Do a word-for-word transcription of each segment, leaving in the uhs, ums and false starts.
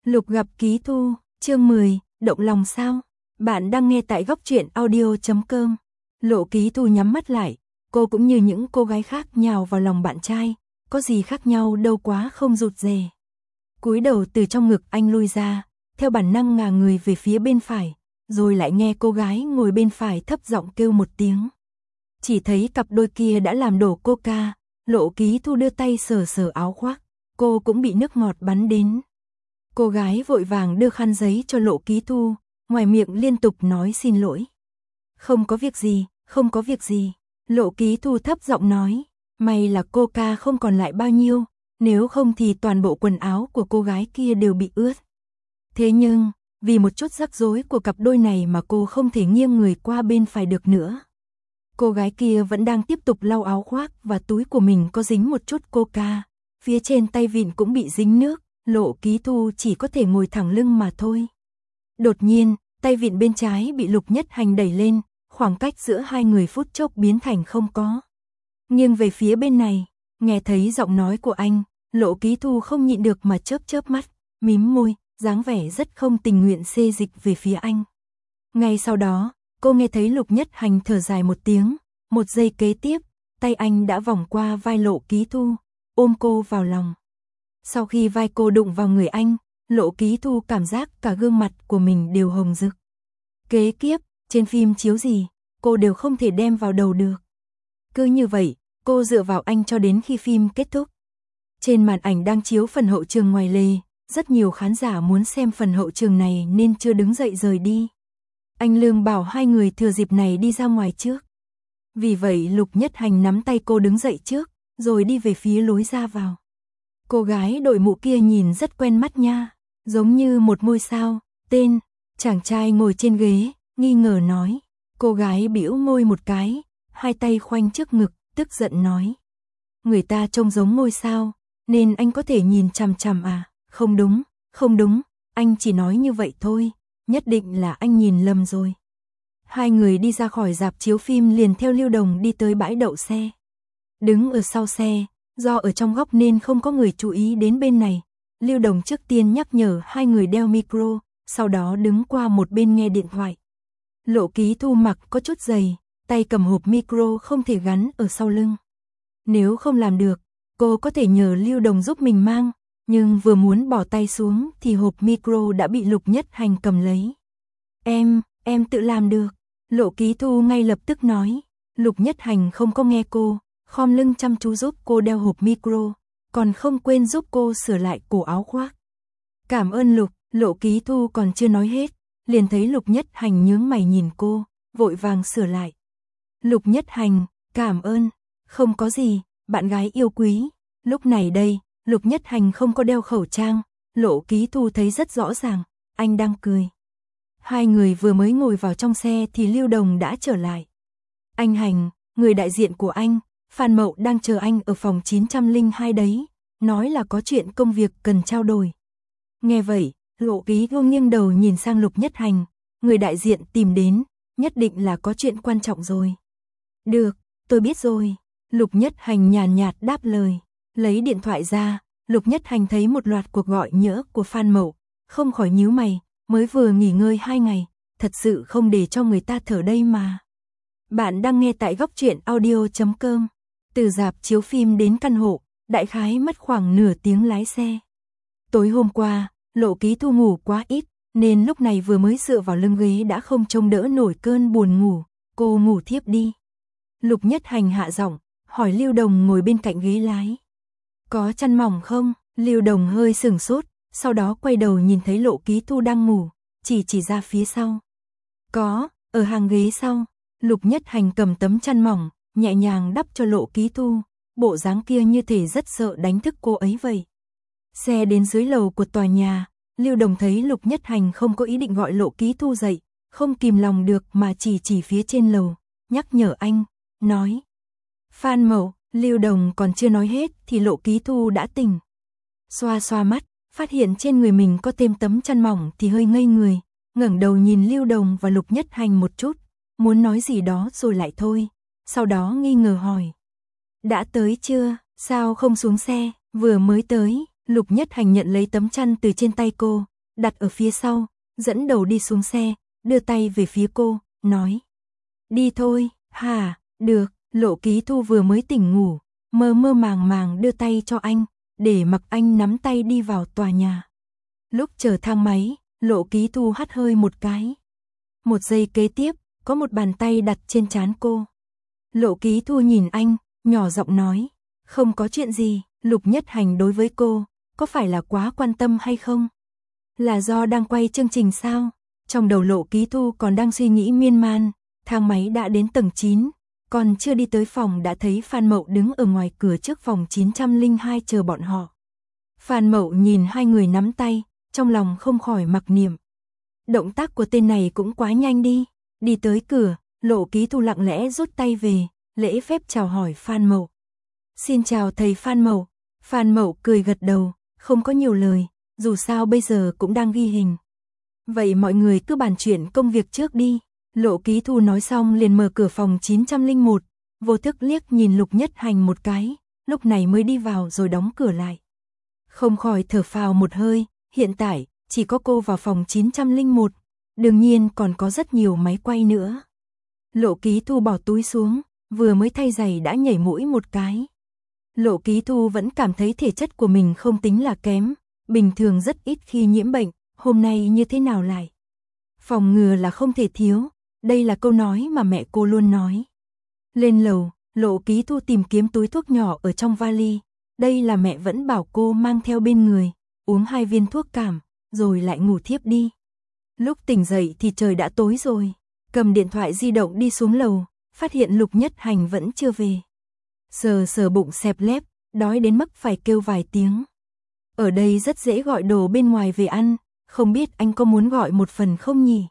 Lục gặp Ký Thu, chương mười, động lòng sao? Bạn đang nghe tại góc truyện audio chấm com. Lộ Ký Thu nhắm mắt lại, cô cũng như những cô gái khác nhào vào lòng bạn trai, có gì khác nhau đâu quá không rụt rè. Cúi đầu từ trong ngực anh lui ra, theo bản năng ngả người về phía bên phải, rồi lại nghe cô gái ngồi bên phải thấp giọng kêu một tiếng. Chỉ thấy cặp đôi kia đã làm đổ coca, Lộ Ký Thu đưa tay sờ sờ áo khoác, cô cũng bị nước ngọt bắn đến. Cô gái vội vàng đưa khăn giấy cho Lộ Ký Thu, ngoài miệng liên tục nói xin lỗi. Không có việc gì, không có việc gì, Lộ Ký Thu thấp giọng nói, may là coca không còn lại bao nhiêu, nếu không thì toàn bộ quần áo của cô gái kia đều bị ướt. Thế nhưng, vì một chút rắc rối của cặp đôi này mà cô không thể nghiêng người qua bên phải được nữa. Cô gái kia vẫn đang tiếp tục lau áo khoác và túi của mình có dính một chút coca, phía trên tay vịn cũng bị dính nước, Lộ Ký Thu chỉ có thể ngồi thẳng lưng mà thôi. Đột nhiên, tay vịn bên trái bị Lục Nhất Hành đẩy lên, khoảng cách giữa hai người phút chốc biến thành không có. Nghiêng về phía bên này, nghe thấy giọng nói của anh, Lộ Ký Thu không nhịn được mà chớp chớp mắt, mím môi, dáng vẻ rất không tình nguyện xê dịch về phía anh. Ngay sau đó, cô nghe thấy Lục Nhất Hành thở dài một tiếng, một giây kế tiếp, tay anh đã vòng qua vai Lộ Ký Thu, ôm cô vào lòng. Sau khi vai cô đụng vào người anh, Lộ Ký Thu cảm giác cả gương mặt của mình đều hồng rực. Kế kiếp, trên phim chiếu gì, cô đều không thể đem vào đầu được. Cứ như vậy, cô dựa vào anh cho đến khi phim kết thúc. Trên màn ảnh đang chiếu phần hậu trường ngoài lề, rất nhiều khán giả muốn xem phần hậu trường này nên chưa đứng dậy rời đi. Anh Lương bảo hai người thừa dịp này đi ra ngoài trước. Vì vậy Lục Nhất Hành nắm tay cô đứng dậy trước, rồi đi về phía lối ra vào. Cô gái đội mũ kia nhìn rất quen mắt nha, giống như một ngôi sao, tên. Chàng trai ngồi trên ghế, nghi ngờ nói. Cô gái bĩu môi một cái, hai tay khoanh trước ngực, tức giận nói. Người ta trông giống ngôi sao, nên anh có thể nhìn chằm chằm à? Không đúng, không đúng, anh chỉ nói như vậy thôi, nhất định là anh nhìn lầm rồi. Hai người đi ra khỏi rạp chiếu phim liền theo Lưu Đồng đi tới bãi đậu xe. Đứng ở sau xe, do ở trong góc nên không có người chú ý đến bên này. Lưu Đồng trước tiên nhắc nhở hai người đeo micro, sau đó đứng qua một bên nghe điện thoại. Lộ Ký Thu mặc có chút dày, tay cầm hộp micro không thể gắn ở sau lưng. Nếu không làm được, cô có thể nhờ Lưu Đồng giúp mình mang, nhưng vừa muốn bỏ tay xuống thì hộp micro đã bị Lục Nhất Hành cầm lấy. Em, em tự làm được, Lộ Ký Thu ngay lập tức nói. Lục Nhất Hành không có nghe cô, khom lưng chăm chú giúp cô đeo hộp micro, còn không quên giúp cô sửa lại cổ áo khoác. Cảm ơn Lục, Lộ Ký Thu còn chưa nói hết, liền thấy Lục Nhất Hành nhướng mày nhìn cô, vội vàng sửa lại. Lục Nhất Hành, cảm ơn, không có gì, bạn gái yêu quý. Lúc này đây, Lục Nhất Hành không có đeo khẩu trang, Lộ Ký Thu thấy rất rõ ràng, anh đang cười. Hai người vừa mới ngồi vào trong xe thì Lưu Đồng đã trở lại. Anh Hành, người đại diện của anh, Phan Mậu đang chờ anh ở phòng chín không hai đấy, nói là có chuyện công việc cần trao đổi. Nghe vậy, Lộ Ký Thu nghiêng đầu nhìn sang Lục Nhất Hành, người đại diện tìm đến, nhất định là có chuyện quan trọng rồi. Được, tôi biết rồi, Lục Nhất Hành nhàn nhạt đáp lời, lấy điện thoại ra, Lục Nhất Hành thấy một loạt cuộc gọi nhỡ của Phan Mậu, không khỏi nhíu mày, mới vừa nghỉ ngơi hai ngày, thật sự không để cho người ta thở đây mà. Bạn đang nghe tại góc truyện audio chấm com. Từ rạp chiếu phim đến căn hộ, đại khái mất khoảng nửa tiếng lái xe. Tối hôm qua, Lộ Ký Thu ngủ quá ít, nên lúc này vừa mới dựa vào lưng ghế đã không trông đỡ nổi cơn buồn ngủ, cô ngủ thiếp đi. Lục Nhất Hành hạ giọng, hỏi Lưu Đồng ngồi bên cạnh ghế lái. Có chăn mỏng không? Lưu Đồng hơi sửng sốt, sau đó quay đầu nhìn thấy Lộ Ký Thu đang ngủ, chỉ chỉ ra phía sau. Có, ở hàng ghế sau. Lục Nhất Hành cầm tấm chăn mỏng, nhẹ nhàng đắp cho Lộ Ký Thu, bộ dáng kia như thể rất sợ đánh thức cô ấy vậy. Xe đến dưới lầu của tòa nhà, Lưu Đồng thấy Lục Nhất Hành không có ý định gọi Lộ Ký Thu dậy, không kìm lòng được mà chỉ chỉ phía trên lầu, nhắc nhở anh, nói. Phan Mậu, Lưu Đồng còn chưa nói hết thì Lộ Ký Thu đã tỉnh. Xoa xoa mắt, phát hiện trên người mình có thêm tấm chăn mỏng thì hơi ngây người, ngẩng đầu nhìn Lưu Đồng và Lục Nhất Hành một chút, muốn nói gì đó rồi lại thôi, sau đó nghi ngờ hỏi. Đã tới chưa, sao không xuống xe, vừa mới tới, Lục Nhất Hành nhận lấy tấm chăn từ trên tay cô, đặt ở phía sau, dẫn đầu đi xuống xe, đưa tay về phía cô, nói. Đi thôi, hả, được, Lộ Ký Thu vừa mới tỉnh ngủ, mơ mơ màng màng đưa tay cho anh, để mặc anh nắm tay đi vào tòa nhà. Lúc chờ thang máy, Lộ Ký Thu hắt hơi một cái. Một giây kế tiếp, có một bàn tay đặt trên trán cô. Lộ Ký Thu nhìn anh, nhỏ giọng nói, không có chuyện gì, Lục Nhất Hành đối với cô, có phải là quá quan tâm hay không? Là do đang quay chương trình sao? Trong đầu Lộ Ký Thu còn đang suy nghĩ miên man, thang máy đã đến tầng chín, còn chưa đi tới phòng đã thấy Phan Mậu đứng ở ngoài cửa trước phòng chín trăm lẻ hai chờ bọn họ. Phan Mậu nhìn hai người nắm tay, trong lòng không khỏi mặc niệm. Động tác của tên này cũng quá nhanh đi. Đi tới cửa, Lộ Ký Thu lặng lẽ rút tay về, lễ phép chào hỏi Phan Mậu. Xin chào thầy Phan Mậu. Phan Mậu cười gật đầu, không có nhiều lời, dù sao bây giờ cũng đang ghi hình. Vậy mọi người cứ bàn chuyện công việc trước đi. Lộ Ký Thu nói xong liền mở cửa phòng chín trăm lẻ một, vô thức liếc nhìn Lục Nhất Hành một cái, lúc này mới đi vào rồi đóng cửa lại. Không khỏi thở phào một hơi, hiện tại chỉ có cô vào phòng chín trăm lẻ một, đương nhiên còn có rất nhiều máy quay nữa. Lộ Ký Thu bỏ túi xuống, vừa mới thay giày đã nhảy mũi một cái. Lộ Ký Thu vẫn cảm thấy thể chất của mình không tính là kém, bình thường rất ít khi nhiễm bệnh, hôm nay như thế nào lại. Phòng ngừa là không thể thiếu, đây là câu nói mà mẹ cô luôn nói. Lên lầu, Lộ Ký Thu tìm kiếm túi thuốc nhỏ ở trong vali, đây là mẹ vẫn bảo cô mang theo bên người, uống hai viên thuốc cảm, rồi lại ngủ thiếp đi. Lúc tỉnh dậy thì trời đã tối rồi, cầm điện thoại di động đi xuống lầu, phát hiện Lục Nhất Hành vẫn chưa về. Sờ sờ bụng xẹp lép, đói đến mức phải kêu vài tiếng. Ở đây rất dễ gọi đồ bên ngoài về ăn, không biết anh có muốn gọi một phần không nhỉ?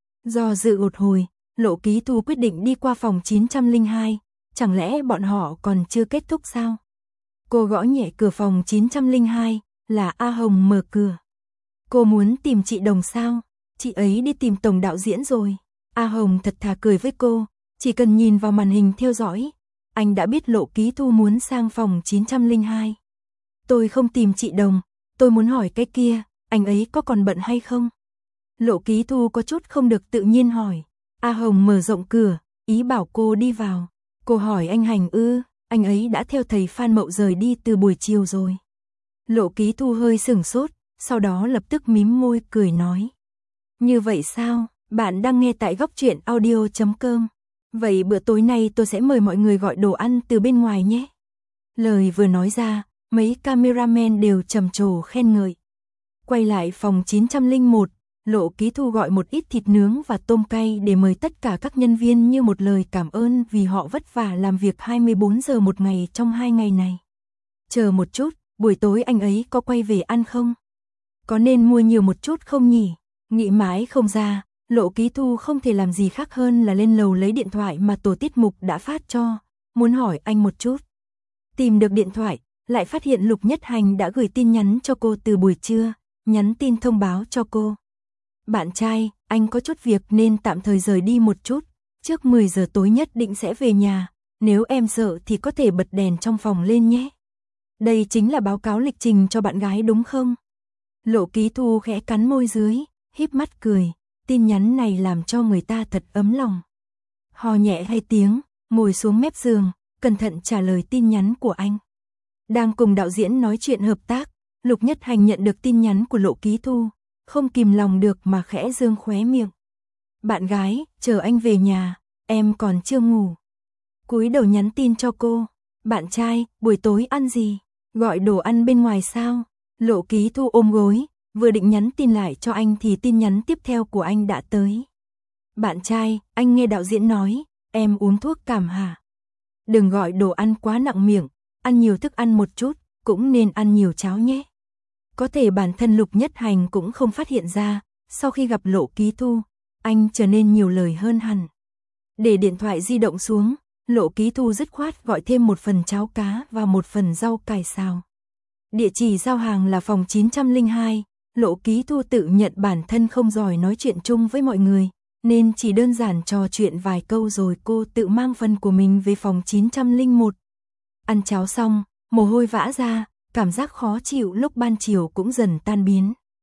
Do dự một hồi, Lộ Ký Thu quyết định đi qua phòng chín trăm lẻ hai, chẳng lẽ bọn họ còn chưa kết thúc sao? Cô gõ nhẹ cửa phòng chín trăm lẻ hai, là A Hồng mở cửa. Cô muốn tìm chị Đồng sao? Chị ấy đi tìm tổng đạo diễn rồi. A Hồng thật thà cười với cô, chỉ cần nhìn vào màn hình theo dõi, anh đã biết Lộ Ký Thu muốn sang phòng chín trăm lẻ hai. Tôi không tìm chị Đồng, tôi muốn hỏi cái kia, anh ấy có còn bận hay không? Lộ Ký Thu có chút không được tự nhiên hỏi. A Hồng mở rộng cửa, ý bảo cô đi vào. Cô hỏi anh Hành ư, anh ấy đã theo thầy Phan Mậu rời đi từ buổi chiều rồi. Lộ Ký Thu hơi sửng sốt, sau đó lập tức mím môi cười nói. Như vậy sao, bạn đang nghe tại góc truyện audio chấm com. Vậy bữa tối nay tôi sẽ mời mọi người gọi đồ ăn từ bên ngoài nhé. Lời vừa nói ra, mấy cameraman đều trầm trồ khen ngợi. Quay lại phòng chín trăm lẻ một, Lộ Ký Thu gọi một ít thịt nướng và tôm cay để mời tất cả các nhân viên như một lời cảm ơn vì họ vất vả làm việc hai mươi bốn giờ một ngày trong hai ngày này. Chờ một chút, buổi tối anh ấy có quay về ăn không? Có nên mua nhiều một chút không nhỉ? Nghĩ mãi không ra, Lộ Ký Thu không thể làm gì khác hơn là lên lầu lấy điện thoại mà tổ tiết mục đã phát cho, muốn hỏi anh một chút. Tìm được điện thoại, lại phát hiện Lục Nhất Hành đã gửi tin nhắn cho cô từ buổi trưa, nhắn tin thông báo cho cô. Bạn trai, anh có chút việc nên tạm thời rời đi một chút, trước mười giờ tối nhất định sẽ về nhà, nếu em sợ thì có thể bật đèn trong phòng lên nhé. Đây chính là báo cáo lịch trình cho bạn gái đúng không? Lộ Ký Thu khẽ cắn môi dưới, híp mắt cười, tin nhắn này làm cho người ta thật ấm lòng. Hò nhẹ hai tiếng, ngồi xuống mép giường, cẩn thận trả lời tin nhắn của anh. Đang cùng đạo diễn nói chuyện hợp tác, Lục Nhất Hành nhận được tin nhắn của Lộ Ký Thu, không kìm lòng được mà khẽ dương khóe miệng. Bạn gái, chờ anh về nhà, em còn chưa ngủ. Cúi đầu nhắn tin cho cô, bạn trai, buổi tối ăn gì? Gọi đồ ăn bên ngoài sao? Lộ Ký Thu ôm gối, vừa định nhắn tin lại cho anh thì tin nhắn tiếp theo của anh đã tới. Bạn trai, anh nghe đạo diễn nói, em uống thuốc cảm hả? Đừng gọi đồ ăn quá nặng miệng, ăn nhiều thức ăn một chút, cũng nên ăn nhiều cháo nhé. Có thể bản thân Lục Nhất Hành cũng không phát hiện ra, sau khi gặp Lộ Ký Thu, anh trở nên nhiều lời hơn hẳn. Để điện thoại di động xuống, Lộ Ký Thu dứt khoát gọi thêm một phần cháo cá và một phần rau cải xào. Địa chỉ giao hàng là phòng chín trăm lẻ hai, Lộ Ký Thu tự nhận bản thân không giỏi nói chuyện chung với mọi người, nên chỉ đơn giản trò chuyện vài câu rồi cô tự mang phần của mình về phòng chín trăm lẻ một. Ăn cháo xong, mồ hôi vã ra, cảm giác khó chịu lúc ban chiều cũng dần tan biến.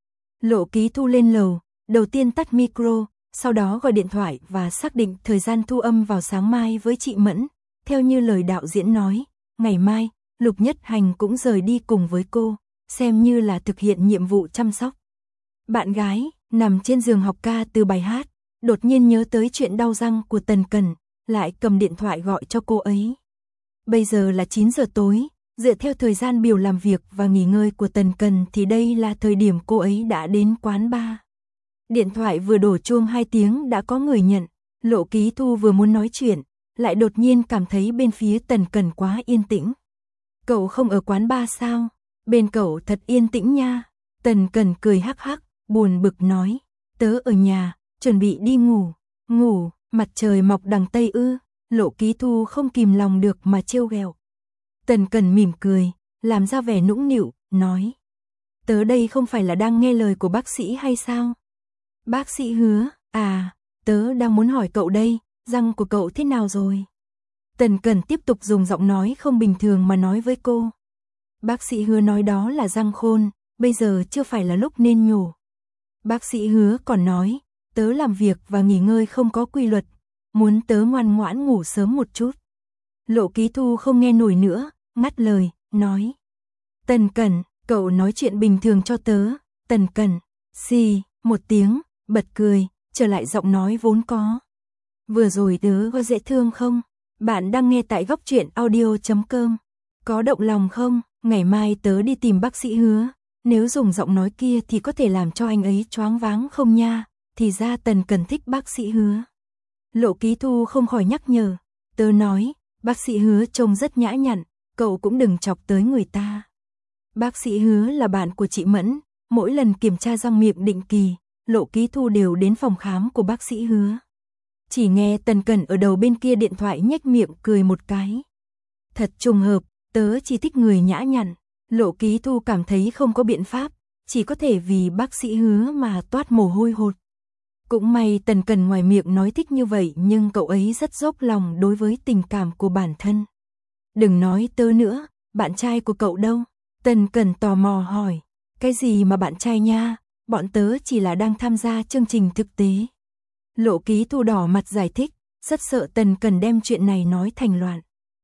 Lộ Ký Thu lên lầu, đầu tiên tắt micro, sau đó gọi điện thoại và xác định thời gian thu âm vào sáng mai với chị Mẫn. Theo như lời đạo diễn nói, ngày mai, Lục Nhất Hành cũng rời đi cùng với cô, xem như là thực hiện nhiệm vụ chăm sóc. Bạn gái, nằm trên giường học ca từ bài hát, đột nhiên nhớ tới chuyện đau răng của Tần Cẩn, lại cầm điện thoại gọi cho cô ấy. Bây giờ là chín giờ tối, dựa theo thời gian biểu làm việc và nghỉ ngơi của Tần Cẩn thì đây là thời điểm cô ấy đã đến quán bar. Điện thoại vừa đổ chuông hai tiếng đã có người nhận, Lộ Ký Thu vừa muốn nói chuyện, lại đột nhiên cảm thấy bên phía Tần Cẩn quá yên tĩnh. Cậu không ở quán bar sao? Bên cậu thật yên tĩnh nha. Tần Cẩn cười hắc hắc, buồn bực nói, tớ ở nhà, chuẩn bị đi ngủ. Ngủ, mặt trời mọc đằng Tây ư? Lộ Ký Thu không kìm lòng được mà trêu ghẹo. Tần Cẩn mỉm cười, làm ra vẻ nũng nịu, nói, tớ đây không phải là đang nghe lời của bác sĩ hay sao? Bác sĩ Hứa, à, tớ đang muốn hỏi cậu đây, răng của cậu thế nào rồi? Tần Cẩn tiếp tục dùng giọng nói không bình thường mà nói với cô. Bác sĩ Hứa nói đó là răng khôn, bây giờ chưa phải là lúc nên nhổ. Bác sĩ Hứa còn nói, tớ làm việc và nghỉ ngơi không có quy luật, muốn tớ ngoan ngoãn ngủ sớm một chút. Lộ Ký Thu không nghe nổi nữa, ngắt lời, nói. Tần Cẩn, cậu nói chuyện bình thường cho tớ. Tần Cẩn, xì, một tiếng, bật cười, trở lại giọng nói vốn có. Vừa rồi tớ có dễ thương không? Bạn đang nghe tại góc truyện audio chấm com. Có động lòng không? Ngày mai tớ đi tìm bác sĩ Hứa. Nếu dùng giọng nói kia thì có thể làm cho anh ấy choáng váng không nha? Thì ra Tần Cẩn thích bác sĩ Hứa. Lộ Ký Thu không khỏi nhắc nhở. Tớ nói, bác sĩ Hứa trông rất nhã nhặn, cậu cũng đừng chọc tới người ta. Bác sĩ Hứa là bạn của chị Mẫn, mỗi lần kiểm tra răng miệng định kỳ, Lộ Ký Thu đều đến phòng khám của bác sĩ Hứa. Chỉ nghe Tần Cẩn ở đầu bên kia điện thoại nhếch miệng cười một cái. Thật trùng hợp, tớ chỉ thích người nhã nhặn. Lộ Ký Thu cảm thấy không có biện pháp, chỉ có thể vì bác sĩ Hứa mà toát mồ hôi hột. Cũng may Tần Cẩn ngoài miệng nói thích như vậy nhưng cậu ấy rất dốc lòng đối với tình cảm của bản thân. Đừng nói tớ nữa, bạn trai của cậu đâu? Tần Cẩn tò mò hỏi. Cái gì mà bạn trai nha, bọn tớ chỉ là đang tham gia chương trình thực tế. Lộ Ký Thu đỏ mặt giải thích, rất sợ Tần Cẩn đem chuyện này nói thành loạn.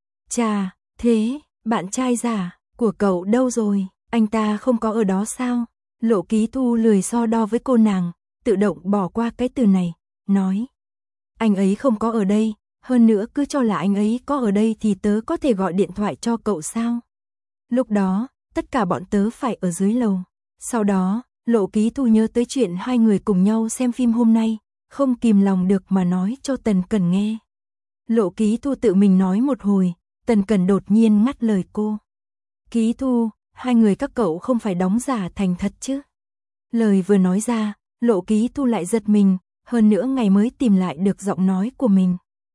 Chà, thế, bạn trai giả của cậu đâu rồi, anh ta không có ở đó sao? Lộ Ký Thu lười so đo với cô nàng, tự động bỏ qua cái từ này, nói. Anh ấy không có ở đây, hơn nữa cứ cho là anh ấy có ở đây thì tớ có thể gọi điện thoại cho cậu sao? Lúc đó, tất cả bọn tớ phải ở dưới lầu. Sau đó, Lộ Ký Thu nhớ tới chuyện hai người cùng nhau xem phim hôm nay, không kìm lòng được mà nói cho Tần Cẩn nghe. Lộ Ký Thu tự mình nói một hồi, Tần Cẩn đột nhiên ngắt lời cô. Ký Thu, hai người các cậu không phải đóng giả thành thật chứ? Lời vừa nói ra, Lộ Ký Thu lại giật mình, hơn nữa ngày mới tìm lại được giọng nói của mình.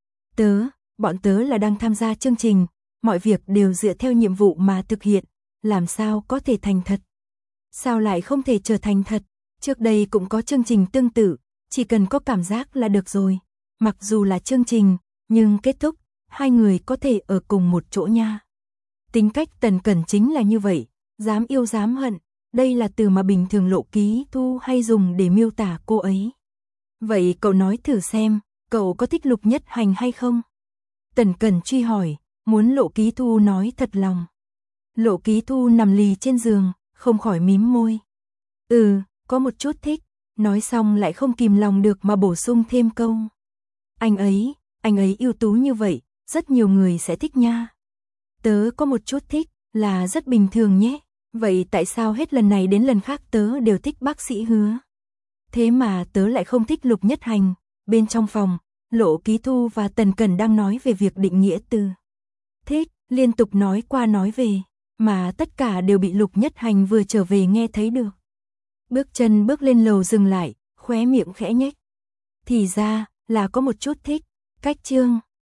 Tớ, bọn tớ là đang tham gia chương trình, mọi việc đều dựa theo nhiệm vụ mà thực hiện, làm sao có thể thành thật? Sao lại không thể trở thành thật? Trước đây cũng có chương trình tương tự, chỉ cần có cảm giác là được rồi. Mặc dù là chương trình, nhưng kết thúc, hai người có thể ở cùng một chỗ nha. Tính cách Tần Cẩn chính là như vậy, dám yêu dám hận, đây là từ mà bình thường Lộ Ký Thu hay dùng để miêu tả cô ấy. Vậy cậu nói thử xem, cậu có thích Lục Nhất Hành hay không? Tần Cẩn truy hỏi, muốn Lộ Ký Thu nói thật lòng. Lộ Ký Thu nằm lì trên giường, không khỏi mím môi. Ừ, có một chút thích, nói xong lại không kìm lòng được mà bổ sung thêm câu. Anh ấy, anh ấy ưu tú như vậy, rất nhiều người sẽ thích nha. Tớ có một chút thích, là rất bình thường nhé. Vậy tại sao hết lần này đến lần khác tớ đều thích bác sĩ Hứa? Thế mà tớ lại không thích Lục Nhất Hành. Bên trong phòng, Lộ Ký Thu và Tần Cẩn đang nói về việc định nghĩa từ thích, liên tục nói qua nói về, mà tất cả đều bị Lục Nhất Hành vừa trở về nghe thấy được. Bước chân bước lên lầu dừng lại, khóe miệng khẽ nhếch. Thì ra, là có một chút thích, cách chương.